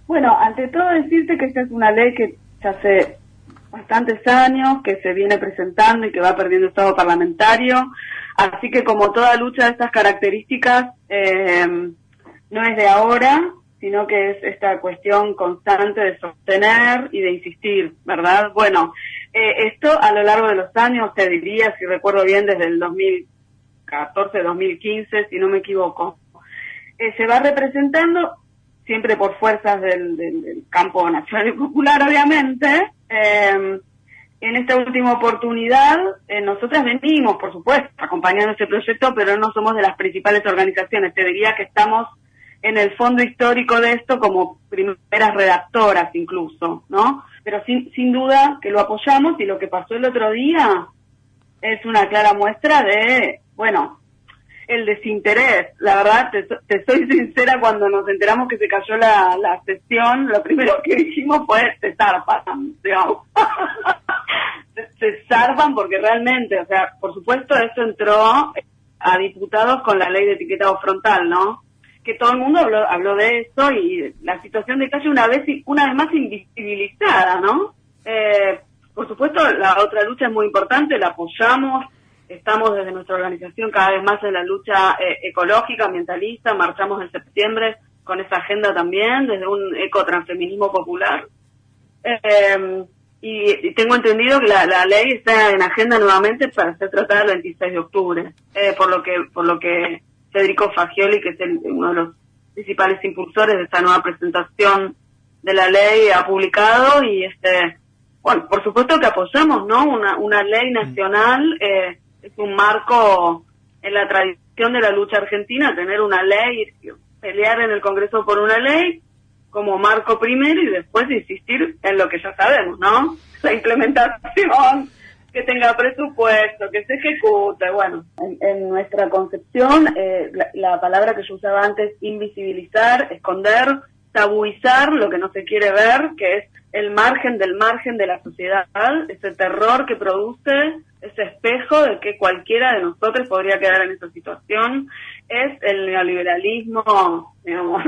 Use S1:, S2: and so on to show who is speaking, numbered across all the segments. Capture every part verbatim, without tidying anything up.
S1: Bueno, ante todo decirte que esta es una ley que ya hace bastantes años, que se viene presentando y que va perdiendo estado parlamentario, así que como toda lucha de estas características, eh, no es de ahora, sino que es esta cuestión constante de sostener y de insistir, ¿verdad? Bueno, eh, esto a lo largo de los años, te diría, si recuerdo bien, desde el dos mil catorce, dos mil quince, si no me equivoco, eh, se va representando siempre por fuerzas del, del, del campo nacional y popular, obviamente. Eh, en esta última oportunidad, eh, nosotras venimos, por supuesto, acompañando este proyecto, pero no somos de las principales organizaciones. Te diría que estamos en el fondo histórico de esto como primeras redactoras incluso, ¿no? Pero sin, sin duda que lo apoyamos, y lo que pasó el otro día es una clara muestra de, bueno, el desinterés. La verdad, te, te soy sincera, cuando nos enteramos que se cayó la, la sesión, lo primero que dijimos fue, se zarpan, digamos. se, se zarpan porque realmente, o sea, por supuesto esto entró a diputados con la ley de etiquetado frontal, ¿no? Que todo el mundo habló, habló de eso, y la situación de calle una vez una vez más invisibilizada, ¿no? Eh, por supuesto, la otra lucha es muy importante, la apoyamos. Estamos desde nuestra organización cada vez más en la lucha eh, ecológica, ambientalista. Marchamos en septiembre con esa agenda también, desde un ecotransfeminismo popular. Eh, y, y tengo entendido que la, la ley está en agenda nuevamente para ser tratada el veintiséis de octubre, eh, por lo que por lo que Federico Fagioli, que es el, uno de los principales impulsores de esta nueva presentación de la ley, ha publicado. Y este, bueno, por supuesto que apoyamos, ¿no? Una, una ley nacional. Eh, es un marco en la tradición de la lucha argentina, tener una ley, pelear en el Congreso por una ley como marco primero, y después insistir en lo que ya sabemos, ¿no? La implementación, que tenga presupuesto, que se ejecute. Bueno, en, en nuestra concepción, eh, la, la palabra que yo usaba antes, invisibilizar, esconder, tabuizar lo que no se quiere ver, que es el margen del margen de la sociedad, ese terror que produce, ese espejo de que cualquiera de nosotros podría quedar en esa situación, es el neoliberalismo, digamos,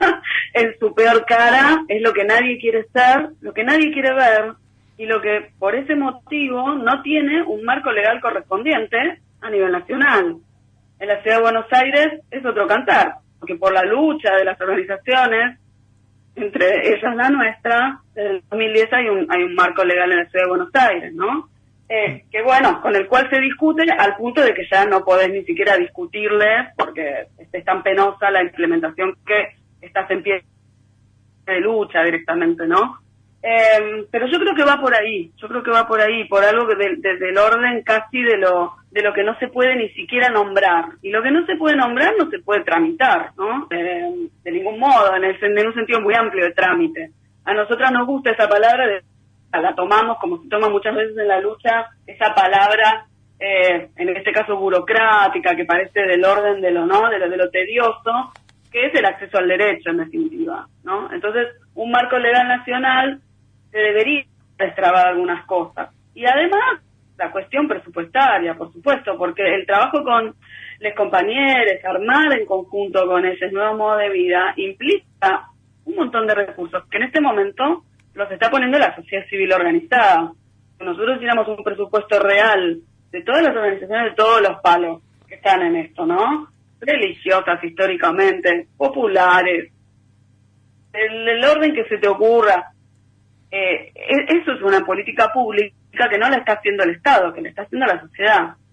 S1: en su peor cara, es lo que nadie quiere ser, lo que nadie quiere ver, y lo que por ese motivo no tiene un marco legal correspondiente a nivel nacional. En la Ciudad de Buenos Aires es otro cantar, porque por la lucha de las organizaciones, entre ellas la nuestra, desde el dos mil diez hay un, hay un marco legal en la Ciudad de Buenos Aires, ¿no? Eh, que bueno, con el cual se discute al punto de que ya no podés ni siquiera discutirle, porque es tan penosa la implementación que estás en pie de lucha directamente, ¿no? Eh, pero yo creo que va por ahí, yo creo que va por ahí, por algo que de, de, del orden casi de lo de lo que no se puede ni siquiera nombrar. Y lo que no se puede nombrar no se puede tramitar, ¿no? Eh, de ningún modo, en, el, en un sentido muy amplio de trámite. A nosotras nos gusta esa palabra, de, la tomamos como se toma muchas veces en la lucha, esa palabra, eh, en este caso burocrática, que parece del orden de lo, ¿no? de lo, de lo tedioso, que es el acceso al derecho, en definitiva, ¿no? Entonces, un marco legal nacional se debería destrabar algunas cosas. Y además, la cuestión presupuestaria, por supuesto, porque el trabajo con los compañeros, armar en conjunto con ese nuevo modo de vida, implica un montón de recursos que en este momento los está poniendo la sociedad civil organizada. Si nosotros hiciéramos un presupuesto real de todas las organizaciones, de todos los palos que están en esto, ¿no? Religiosas, históricamente, populares, el, el orden que se te ocurra, Eh, eso es una política pública que no la está haciendo el Estado, que la está haciendo la sociedad.